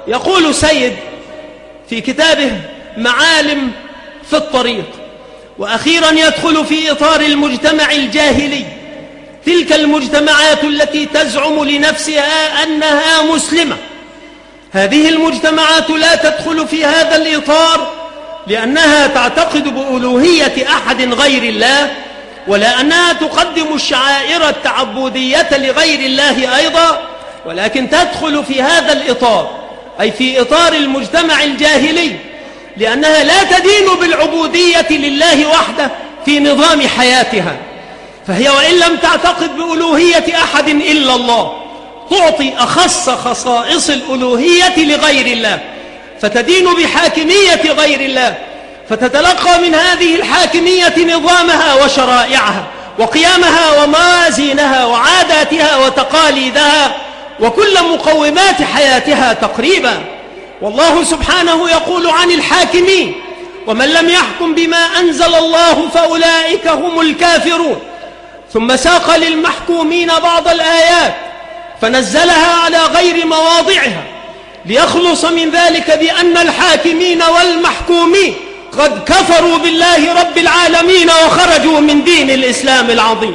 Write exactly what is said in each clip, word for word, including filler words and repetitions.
يقول سيد في كتابه معالم في الطريق: وأخيرا يدخل في إطار المجتمع الجاهلي تلك المجتمعات التي تزعم لنفسها أنها مسلمة. هذه المجتمعات لا تدخل في هذا الإطار لأنها تعتقد بألوهية أحد غير الله، ولا أنها تقدم الشعائر التعبدية لغير الله أيضا، ولكن تدخل في هذا الإطار أي في إطار المجتمع الجاهلي لأنها لا تدين بالعبودية لله وحده في نظام حياتها. فهي وإن لم تعتقد بألوهية أحد إلا الله تعطي أخص خصائص الألوهية لغير الله، فتدين بحاكمية غير الله، فتتلقى من هذه الحاكمية نظامها وشرائعها وقيامها وموازينها وعاداتها وتقاليدها وكل مقومات حياتها تقريبا. والله سبحانه يقول عن الحاكمين: ومن لم يحكم بما أنزل الله فأولئك هم الكافرون. ثم ساق للمحكومين بعض الآيات فنزلها على غير مواضعها ليخلص من ذلك بأن الحاكمين والمحكومين قد كفروا بالله رب العالمين وخرجوا من دين الإسلام العظيم.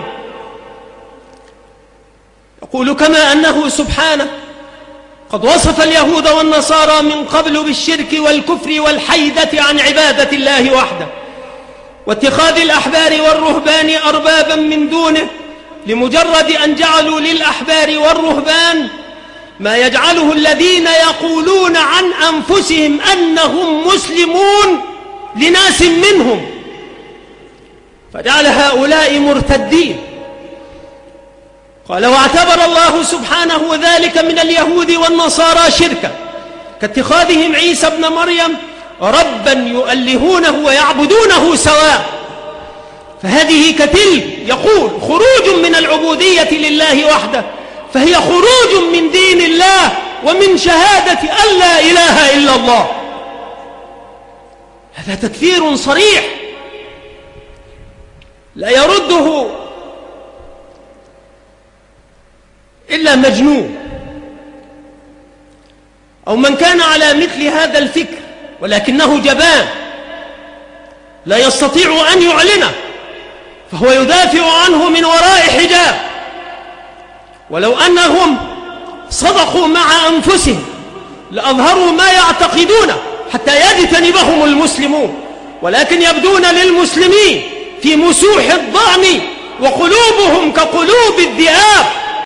يقول: كما أنه سبحانه قد وصف اليهود والنصارى من قبل بالشرك والكفر والحيدة عن عبادة الله وحده واتخاذ الأحبار والرهبان أربابا من دونه، لمجرد أن جعلوا للأحبار والرهبان ما يجعله الذين يقولون عن أنفسهم أنهم مسلمون لناس منهم، فجعل هؤلاء مرتدين. قال: واعتبر الله سبحانه ذلك من اليهود والنصارى شركا كاتخاذهم عيسى ابن مريم ربا يؤلهونه ويعبدونه سواء. فهذه كتلك يقول خروج من العبودية لله وحده، فهي خروج من دين الله ومن شهادة أن لا إله إلا الله. هذا تكفير صريح لا يرده إلا مجنون أو من كان على مثل هذا الفكر ولكنه جبان لا يستطيع أن يعلنه، فهو يدافع عنه من وراء حجاب. ولو أنهم صدقوا مع أنفسهم لأظهروا ما يعتقدونه حتى يجتنبهم المسلمون، ولكن يبدون للمسلمين في مسوح الضأن وقلوبهم كقلوب الذئاب